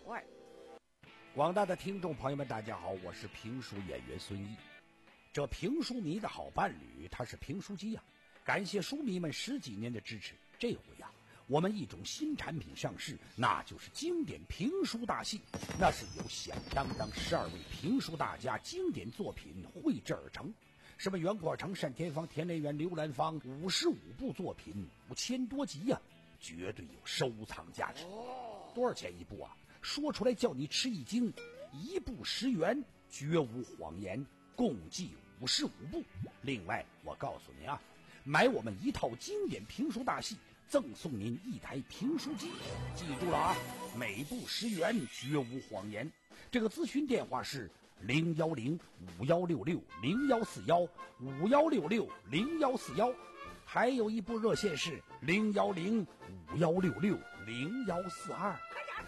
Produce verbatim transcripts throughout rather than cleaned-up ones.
味儿。 广大的听众朋友们大家好，我是评书演员孙毅。这评书迷的好伴侣他是评书机呀、啊，感谢书迷们十几年的支持。这回呀、啊，我们一种新产品上市，那就是经典评书大戏。那是由响当当十二位评书大家经典作品绘制而成，什么袁国成、单田芳、田连元、刘兰芳，五十五部作品，五千多集呀、啊，绝对有收藏价值。多少钱一部啊？说出来叫你吃一惊，一部十元，绝无谎言，共计五十五部。另外我告诉您啊，买我们一套经典评书大戏，赠送您一台评书机。记住了啊，每部十元，绝无谎言。这个咨询电话是零幺零五幺六六零幺四幺五幺六六零幺四幺，还有一部热线是零幺零五幺六六零幺四二。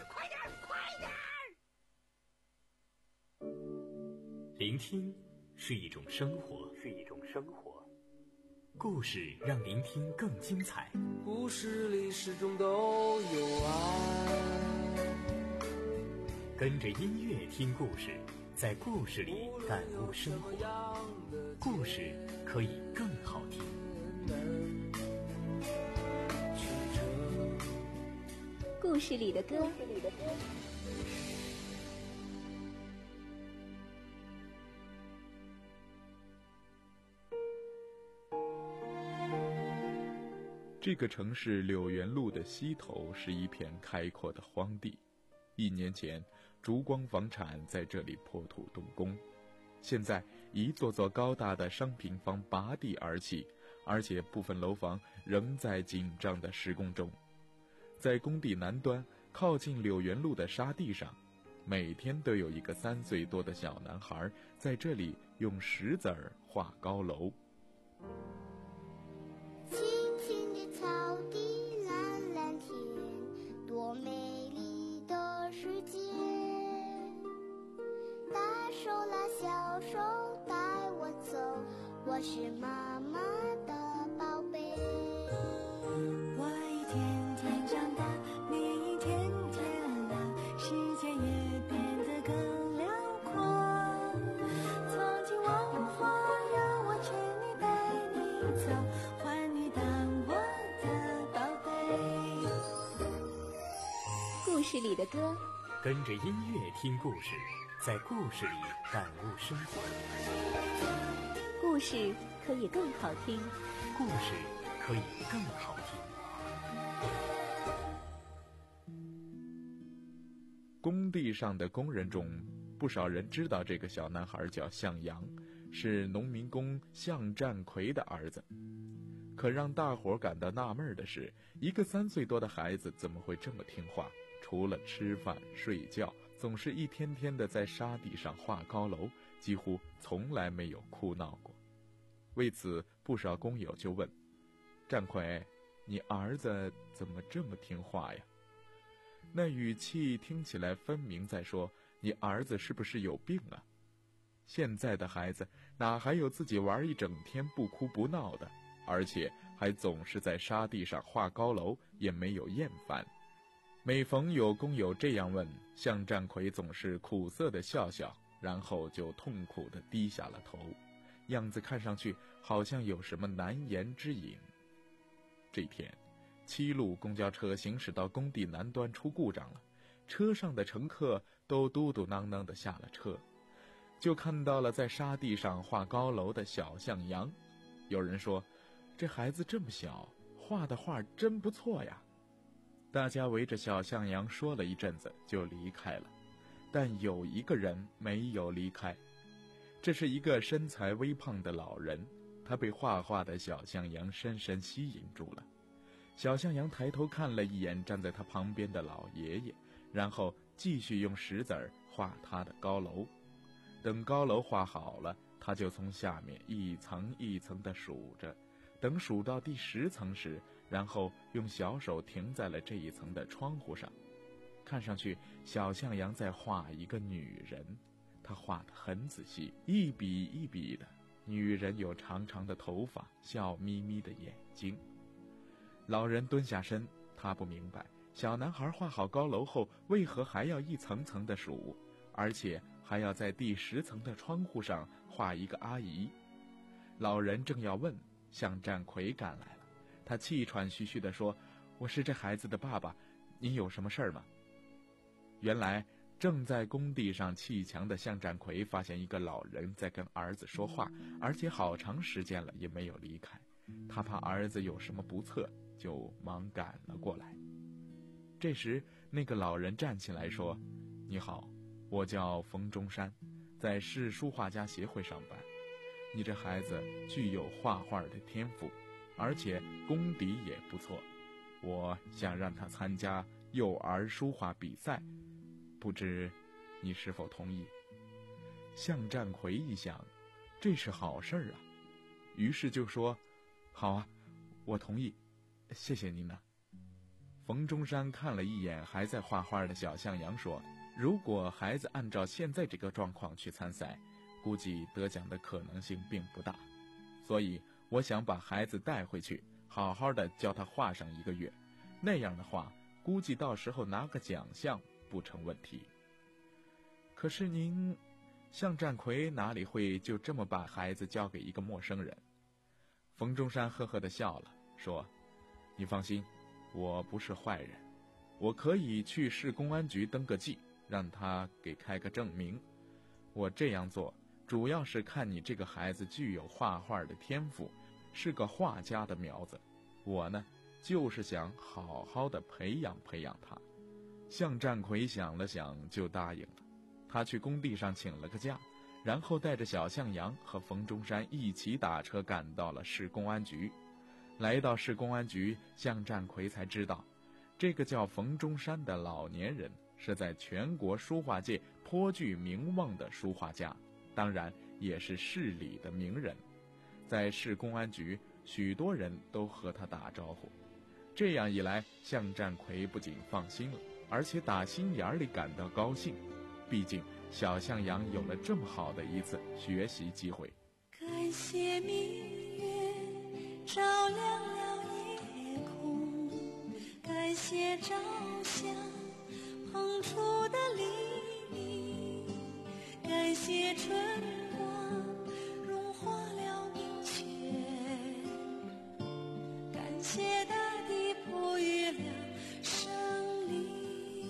聆听是一种生活，是一种生活。故事让聆听更精彩。 故事里始终都有爱。 跟着音乐听故事，在故事里感悟生活。故事可以更好听。 故事里的歌。 这个城市柳园路的西头是一片开阔的荒地，一年前烛光房产在这里破土动工，现在一座座高大的商品房拔地而起，而且部分楼房仍在紧张的施工中。在工地南端靠近柳园路的沙地上，每天都有一个三岁多的小男孩在这里用石子儿画高楼。 多美丽的世界，大手拉小手带我走，我是妈妈的宝贝。 我一天天长大，你一天天老，世界也变得更辽阔。曾经我花让我牵你带你走，换你当我的宝贝。 故事里的歌， 跟着音乐听故事，在故事里感悟生活。 故事可以更好听， 故事可以更好听。 工地上的工人中，不少人知道这个小男孩叫向阳，是农民工向占奎的儿子。可让大伙感到纳闷的是，一个三岁多的孩子怎么会这么听话？除了吃饭睡觉，总是一天天的在沙地上画高楼，几乎从来没有哭闹过。为此，不少工友就问：占奎，你儿子怎么这么听话呀？那语气听起来分明在说，你儿子是不是有病啊？现在的孩子哪还有自己玩一整天不哭不闹的，而且还总是在沙地上画高楼，也没有厌烦。每逢有工友这样问，向占奎总是苦涩的笑笑，然后就痛苦地低下了头，样子看上去好像有什么难言之隐。这天，七路公交车行驶到工地南端出故障了，车上的乘客都嘟嘟囔囔地下了车，就看到了在沙地上画高楼的小向阳。有人说，这孩子这么小，画的画真不错呀。大家围着小向阳说了一阵子就离开了，但有一个人没有离开。这是一个身材微胖的老人，他被画画的小向阳深深吸引住了。小向阳抬头看了一眼站在他旁边的老爷爷，然后继续用石子儿画他的高楼。等高楼画好了，他就从下面一层一层地数着，等数到第十层时，然后用小手停在了这一层的窗户上。看上去小向阳在画一个女人，他画得很仔细，一笔一笔的。女人有长长的头发，笑眯眯的眼睛。老人蹲下身，他不明白小男孩画好高楼后，为何还要一层层的数，而且还要在第十层的窗户上画一个阿姨？老人正要问，向占魁赶来了。他气喘吁吁地说：“我是这孩子的爸爸，您有什么事儿吗？”原来正在工地上砌墙的向占魁发现一个老人在跟儿子说话，而且好长时间了也没有离开。他怕儿子有什么不测，就忙赶了过来。这时那个老人站起来说：“你好，我叫冯中山，在市书画家协会上班。你这孩子具有画画的天赋，而且功底也不错，我想让他参加幼儿书画比赛，不知你是否同意？”向占魁一想，这是好事儿啊，于是就说：“好啊，我同意，谢谢您呢。”冯中山看了一眼还在画画的小向阳，说：“如果孩子按照现在这个状况去参赛，估计得奖的可能性并不大，所以我想把孩子带回去，好好的教他画上一个月，那样的话，估计到时候拿个奖项不成问题。”可是您，向占魁哪里会就这么把孩子交给一个陌生人？冯中山呵呵地笑了，说：“你放心，我不是坏人，我可以去市公安局登个记，让他给开个证明。我这样做主要是看你这个孩子具有画画的天赋，是个画家的苗子，我呢就是想好好的培养培养他。”向占魁想了想就答应了。他去工地上请了个假，然后带着小向阳和冯中山一起打车赶到了市公安局。来到市公安局，向占魁才知道，这个叫冯中山的老年人是在全国书画界颇具名望的书画家，当然也是市里的名人。在市公安局，许多人都和他打招呼。这样一来，向占魁不仅放心了，而且打心眼里感到高兴。毕竟小向阳有了这么好的一次学习机会。 感谢明月照亮了夜空，感谢朝霞捧出的黎明，感谢春光融化了冰雪，感谢大地哺育了生灵，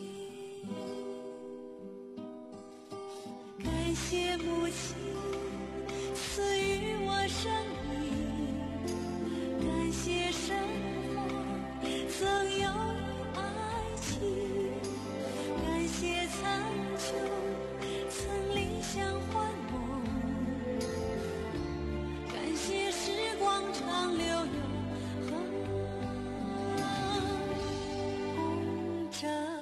感谢母亲赐予我生命，感谢生活曾有爱情，感谢苍穹曾理想幻梦，感谢时光长流永恒公正。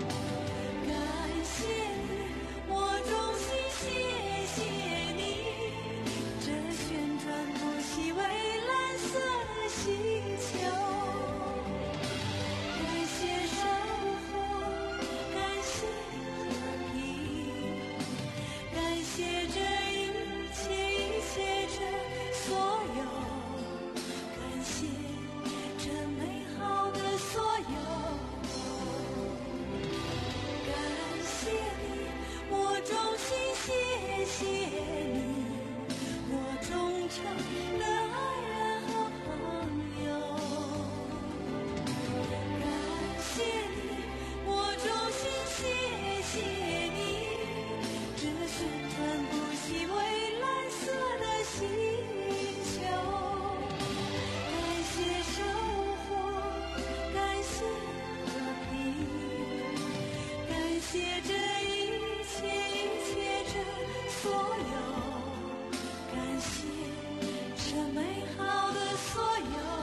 谢你，我衷心谢谢你。 的爱人和朋友。感谢你，我衷心谢谢你，这是团不息蔚蓝色的星球。感谢生活，感谢和平，感谢这一切一切这所有，感谢这美好的所有。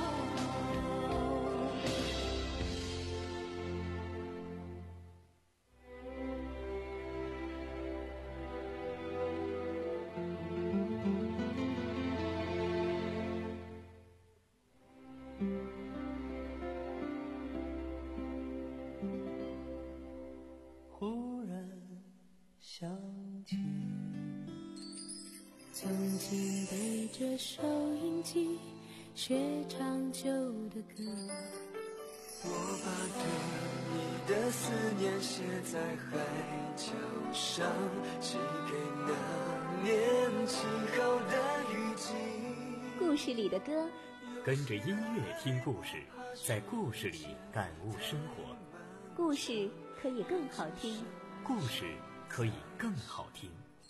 忽然想起， 曾经背着收音机学唱旧的歌， 我把对你的思念写在海角上，寄给那年起好的雨季。 故事里的歌， 跟着音乐听故事，在故事里感悟生活。 故事可以更好听。 故事可以更好听。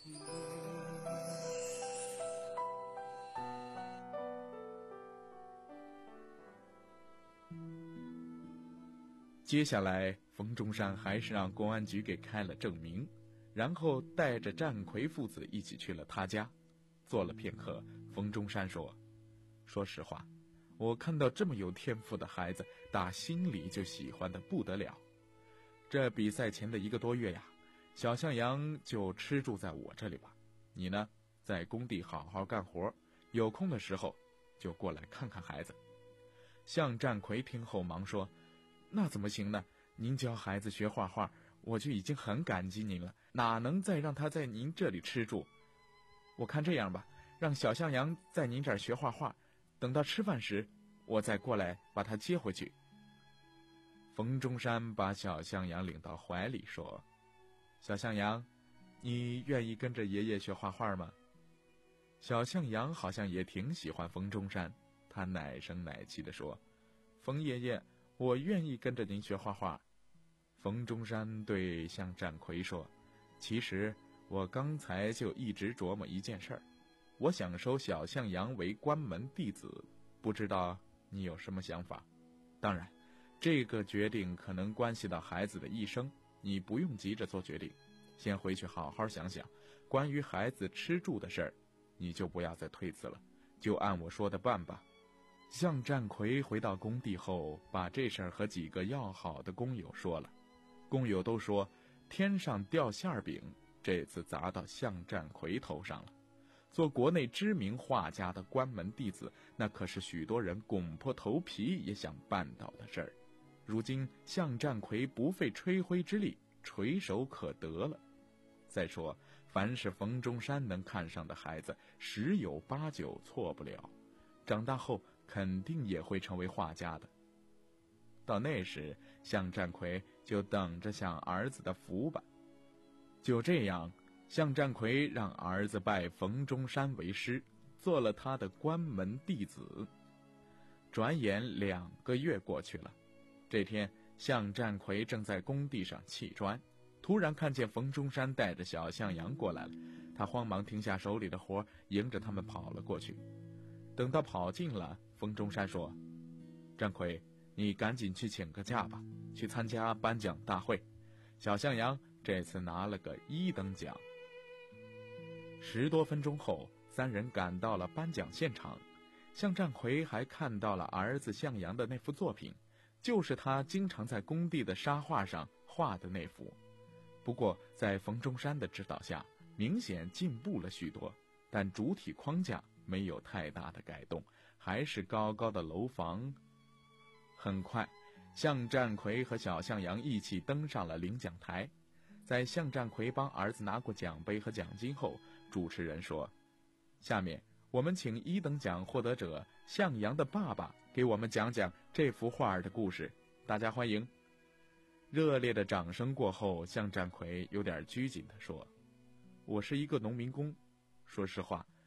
接下来，冯中山还是让公安局给开了证明，然后带着战魁父子一起去了他家。坐了片刻，冯中山说：“说实话，我看到这么有天赋的孩子，打心里就喜欢得不得了。这比赛前的一个多月呀，小向阳就吃住在我这里吧。你呢，在工地好好干活，有空的时候就过来看看孩子。”向战魁听后忙说：“那怎么行呢？您教孩子学画画，我就已经很感激您了，哪能再让他在您这里吃住？我看这样吧，让小向阳在您这儿学画画，等到吃饭时，我再过来把他接回去。”冯中山把小向阳领到怀里说：“小向阳，你愿意跟着爷爷学画画吗？”小向阳好像也挺喜欢冯中山，他奶声奶气地说：“冯爷爷，我愿意跟着您学画画。”冯中山对向战魁说：“其实我刚才就一直琢磨一件事儿，我想收小向阳为关门弟子，不知道你有什么想法？当然，这个决定可能关系到孩子的一生，你不用急着做决定，先回去好好想想。关于孩子吃住的事儿，你就不要再推辞了，就按我说的办吧。”向战魁回到工地后，把这事儿和几个要好的工友说了。工友都说天上掉馅饼，这次砸到向战魁头上了。做国内知名画家的关门弟子，那可是许多人拱破头皮也想办到的事儿。如今向战魁不费吹灰之力，垂手可得了。再说，凡是冯中山能看上的孩子，十有八九错不了，长大后肯定也会成为画家的。到那时，向战魁就等着享儿子的福吧。就这样，向战魁让儿子拜冯中山为师，做了他的关门弟子。转眼两个月过去了，这天，向战魁正在工地上砌砖，突然看见冯中山带着小向阳过来了，他慌忙停下手里的活，迎着他们跑了过去。等到跑近了，冯中山说：“战魁，你赶紧去请个假吧，去参加颁奖大会。小向阳这次拿了个一等奖。”十多分钟后，三人赶到了颁奖现场。向战魁还看到了儿子向阳的那幅作品，就是他经常在工地的沙画上画的那幅。不过在冯中山的指导下，明显进步了许多，但主体框架没有太大的改动，还是高高的楼房。很快，向战魁和小向阳一起登上了领奖台。在向战魁帮儿子拿过奖杯和奖金后，主持人说：“下面我们请一等奖获得者向阳的爸爸给我们讲讲这幅画的故事，大家欢迎。”热烈的掌声过后，向战魁有点拘谨地说：“我是一个农民工，说实话，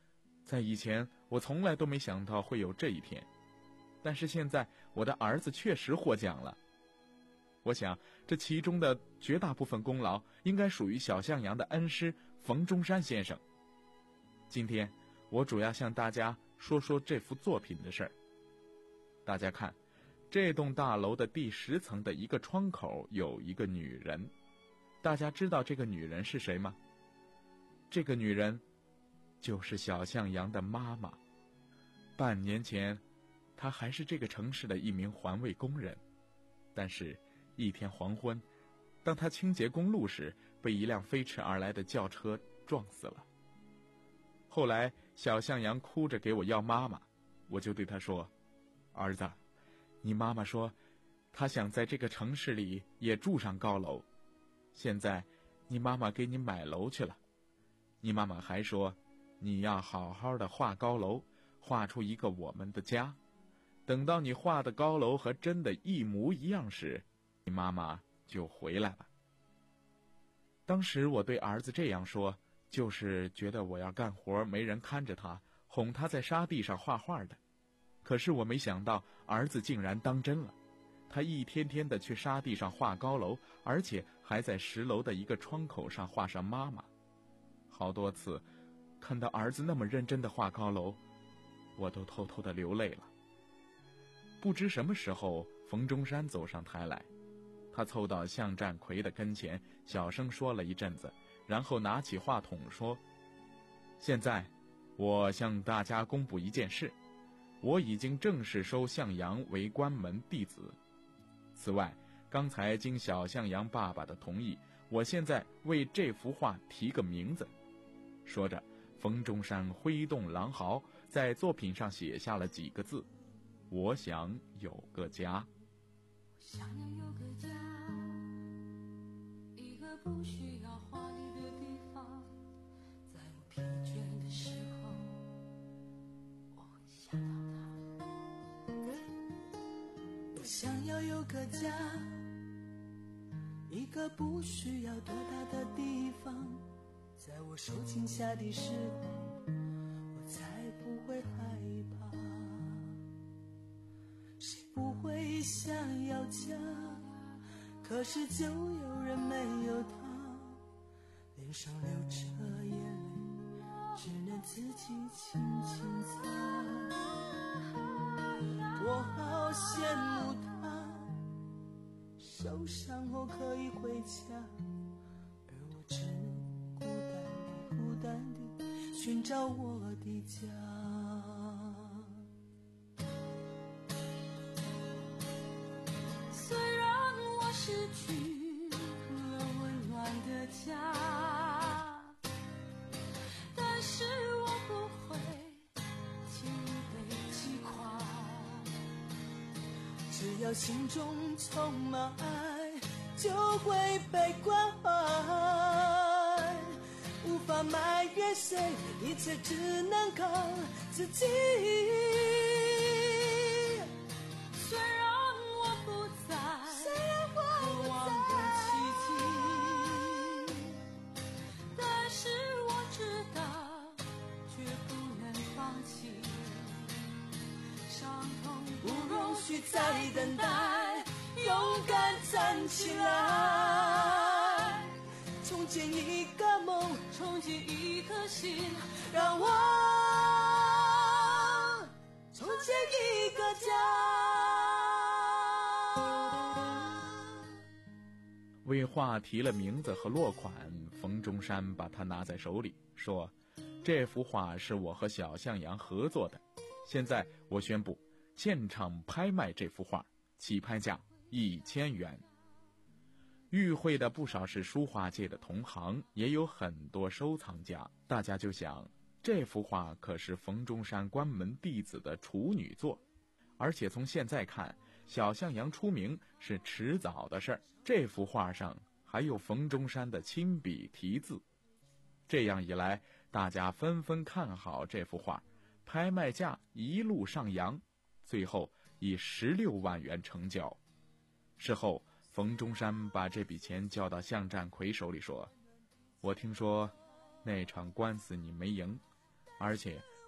在以前我从来都没想到会有这一天，但是现在我的儿子确实获奖了。我想这其中的绝大部分功劳应该属于小向阳的恩师冯中山先生。今天我主要向大家说说这幅作品的事儿。大家看，这栋大楼的第十层的一个窗口有一个女人，大家知道这个女人是谁吗？这个女人就是小向阳的妈妈。半年前她还是这个城市的一名环卫工人，但是一天黄昏，当她清洁公路时，被一辆飞驰而来的轿车撞死了。后来小向阳哭着给我要妈妈，我就对他说，儿子，你妈妈说她想在这个城市里也住上高楼，现在你妈妈给你买楼去了。你妈妈还说，你要好好的画高楼，画出一个我们的家，等到你画的高楼和真的一模一样时，你妈妈就回来了。当时我对儿子这样说，就是觉得我要干活没人看着他，哄他在沙地上画画的。可是我没想到儿子竟然当真了，他一天天的去沙地上画高楼，而且还在十楼的一个窗口上画上妈妈。好多次看到儿子那么认真的画高楼，我都偷偷的流泪了。不知什么时候冯中山走上台来，他凑到向占奎的跟前，小声说了一阵子，然后拿起话筒说，现在我向大家公布一件事，我已经正式收向阳为关门弟子。此外，刚才经小向阳爸爸的同意，我现在为这幅画提个名字。说着，冯中山挥动狼毫，在作品上写下了几个字，我想有个家。 想要有个家，一个不需要华丽的地方，在我疲倦的时候，我会想到它。我想要有个家，一个不需要多大的地方，在我受惊吓的时候，我才不会害怕。谁不会想要家？可是就有人没有他，脸上流着眼泪，只能自己轻轻擦。我好羡慕他，受伤后可以回家，而我只能孤单地孤单地寻找我的家。虽然我失去了温暖的家，但是我不会轻易被击垮。只要心中充满爱，就会被关怀。无法埋怨谁，一切只能靠自己。虽然我不在，虽然我渴望的奇迹，但是我知道，绝不能放弃。伤痛不容许再等待，勇敢站起来，重建一个梦，重建一颗心，让我重建一个家。 为画提了名字和落款，冯中山把它拿在手里，说，这幅画是我和小向阳合作的，现在我宣布现场拍卖这幅画，起拍价一千元。与会的不少是书画界的同行，也有很多收藏家。大家就想，这幅画可是冯中山关门弟子的处女作，而且从现在看，小向阳出名是迟早的事儿。这幅画上还有冯中山的亲笔题字。这样一来，大家纷纷看好这幅画，拍卖价一路上扬，最后以十六万元成交。事后冯中山把这笔钱交到向占奎手里，说，我听说那场官司你没赢，而且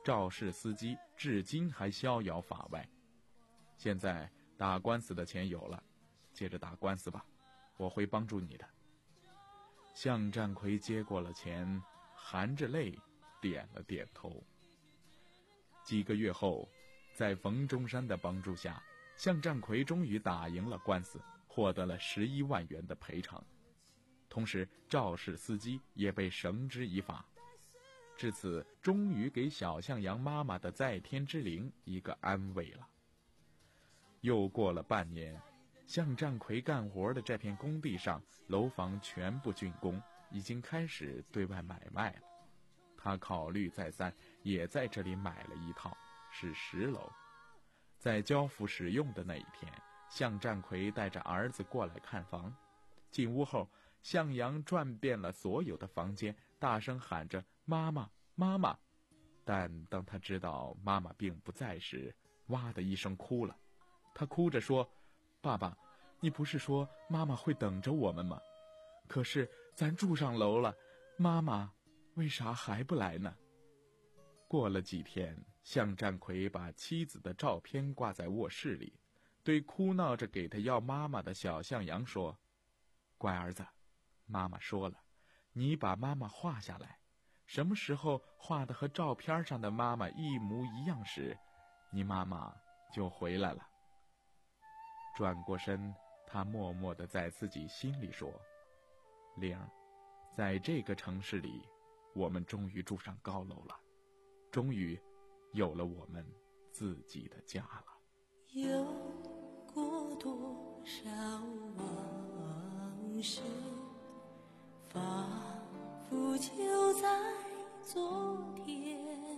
肇事司机至今还逍遥法外。现在打官司的钱有了，接着打官司吧，我会帮助你的。向占奎接过了钱，含着泪点了点头。几个月后，在冯中山的帮助下，向占奎终于打赢了官司，获得了十一万元的赔偿。同时，肇事司机也被绳之以法。至此，终于给小向阳妈妈的在天之灵一个安慰了。又过了半年，向占奎干活的这片工地上，楼房全部竣工，已经开始对外买卖了。他考虑再三，也在这里买了一套，是十楼。在交付使用的那一天，向占奎带着儿子过来看房。进屋后，向阳转遍了所有的房间，大声喊着妈妈妈妈。但当他知道妈妈并不在时，哇的一声哭了。他哭着说，爸爸，你不是说妈妈会等着我们吗？可是咱住上楼了，妈妈为啥还不来呢？过了几天，向占奎把妻子的照片挂在卧室里，对哭闹着给他要妈妈的小向阳说，乖儿子，妈妈说了，你把妈妈画下来，什么时候画的和照片上的妈妈一模一样时，你妈妈就回来了。转过身，他默默地在自己心里说，玲儿，在这个城市里，我们终于住上高楼了，终于有了我们自己的家了。 有过多少往事，仿佛就在昨天，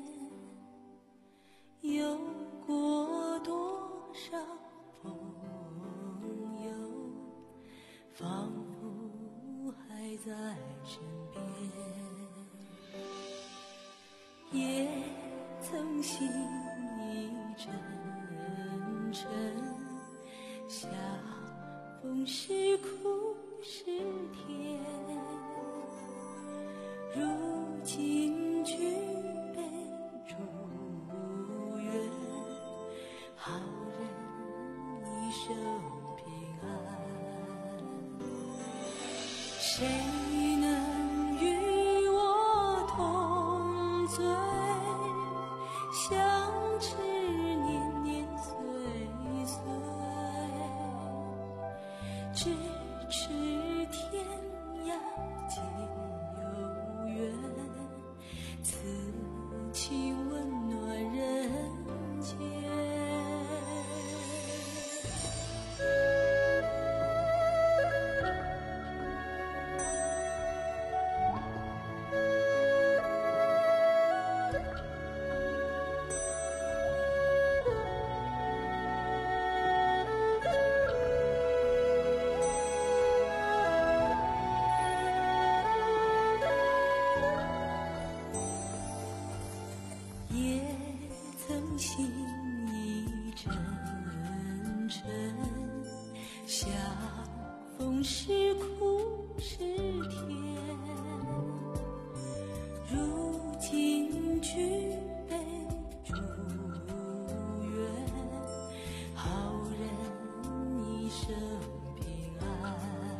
有过多少朋友，仿佛还在身边，也曾心意真诚，相逢是苦是甜，如今举杯祝愿，好人一生平安。谁能与我同醉，相知年年岁岁，咫尺天涯皆有缘，此情温暖人间。也曾心意真诚，相逢是苦是甜，如今举杯祝愿，好人一生平安。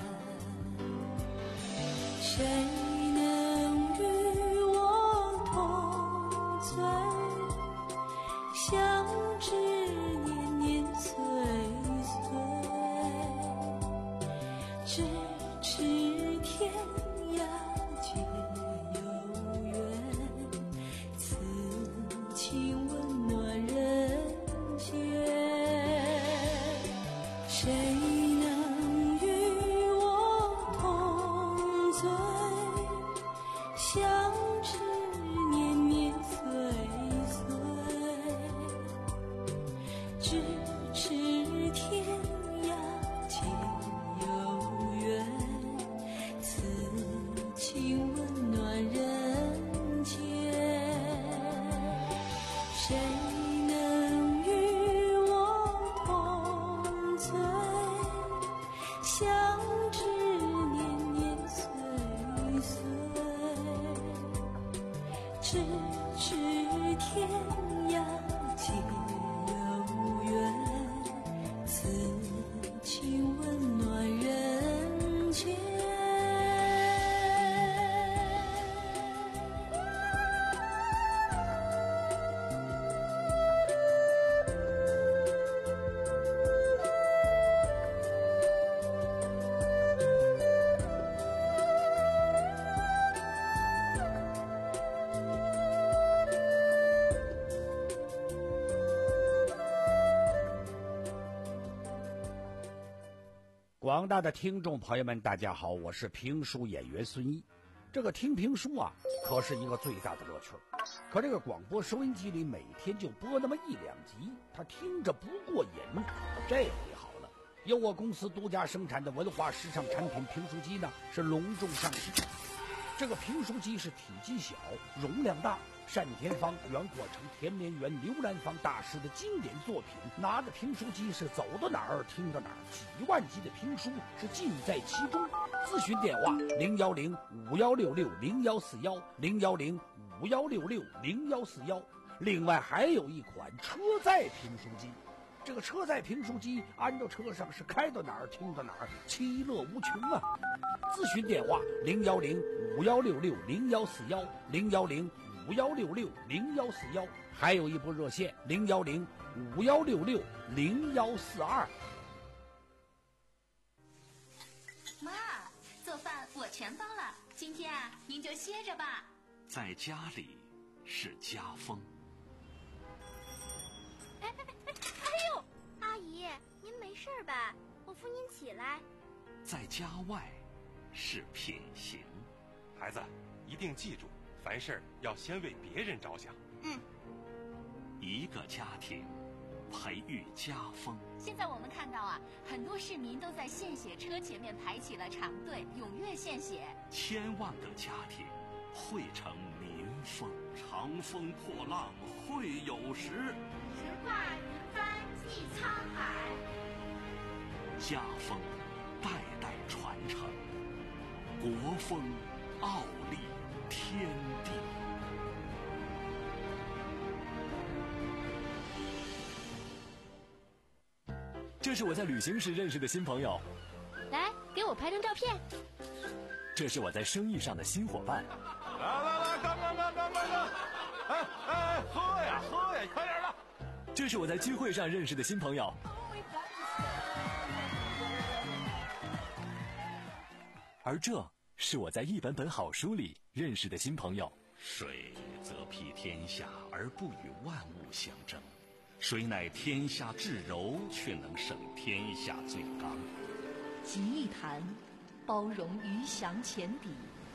谁能与我同醉，相知年年岁岁，咫尺天涯皆有缘，此情温暖人间。谁能与我同醉，相知年年岁岁，咫尺广大的听众朋友们，大家好，我是评书演员孙毅。这个听评书啊，可是一个最大的乐趣。可这个广播收音机里每天就播那么一两集，他听着不过瘾。这回好了，由我公司独家生产的文化时尚产品评书机呢，是隆重上市。这个评书机是体积小，容量大，单田芳、袁国成、田连元、刘兰芳大师的经典作品，拿着评书机是走到哪儿听到哪儿，几万集的评书是尽在其中。咨询电话零幺零五幺六六零幺四幺零幺零五幺六六零幺四幺。另外还有一款车载评书机，这个车载评书机安到车上是开到哪儿听到哪儿，其乐无穷啊！咨询电话零幺零五幺六六零幺四幺零幺零五幺六六零幺四幺，还有一部热线零幺零五幺六六零幺四二。 妈，做饭我全包了，今天啊，您就歇着吧。 在家里是家风。 哎哎哎哎呦，阿姨，您没事吧？我扶您起来。 在家外是品行。 孩子，一定记住，凡事要先为别人着想。 嗯。 一个家庭培育家风。 现在我们看到啊，很多市民都在献血车前面排起了长队，踊跃献血。 千万个家庭汇成民风。长风破浪会有时， 直挂云帆济沧海。 家风代代传承，国风傲立天地。 这是我在旅行时认识的新朋友， 来，给我拍张照片。 这是我在生意上的新伙伴。 来来来，干干干干干干！哎哎，喝呀喝呀，快点的！ 这是我在聚会上认识的新朋友。而这是我在一本本好书里认识的新朋友。 水则披天下而不与万物相争，水乃天下至柔，却能胜天下最刚。 集一坛，包容鱼翔浅底；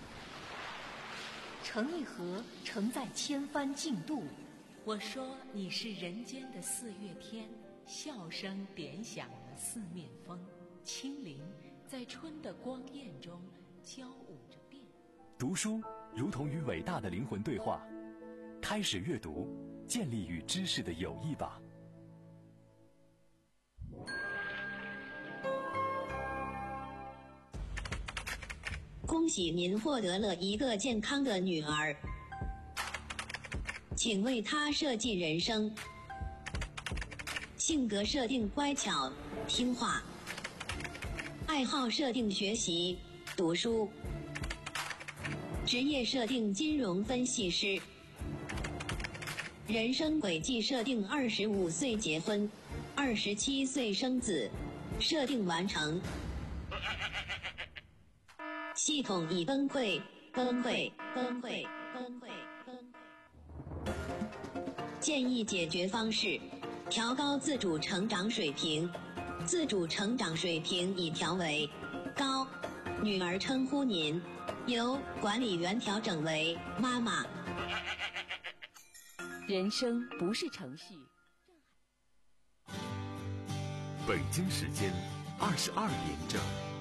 盛一盒，承载千帆竞渡。 我说你是人间的四月天，笑声点响了四面风，轻灵在春的光艳中交舞着变。 读书如同与伟大的灵魂对话，开始阅读，建立与知识的友谊吧。 恭喜您获得了一个健康的女儿，请为她设计人生。性格设定乖巧听话，爱好设定学习读书，职业设定金融分析师，人生轨迹设定二十五岁结婚，二十七岁生子，设定完成。系统已崩溃，崩溃，崩溃，崩溃，崩溃。建议解决方式：调高自主成长水平。自主成长水平已调为高，女儿称呼您，由管理员调整为妈妈。 人生不是程序。 北京时间二十二点整。